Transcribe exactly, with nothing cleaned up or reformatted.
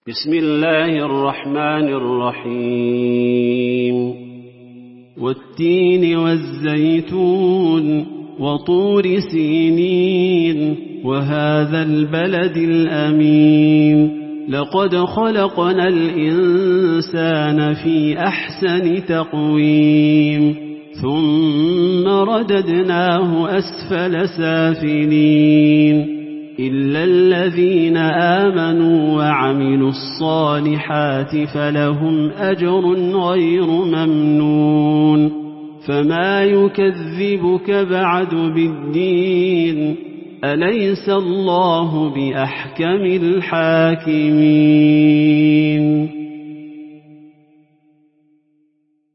بسم الله الرحمن الرحيم والتين والزيتون وطور سينين وهذا البلد الأمين لقد خلقنا الإنسان في أحسن تقويم ثم رددناه أسفل سافلين إلا الذين آمنوا وعملوا الصالحات فلهم أجر غير ممنون فما يكذبك بعد بالدين أليس الله بأحكم الحاكمين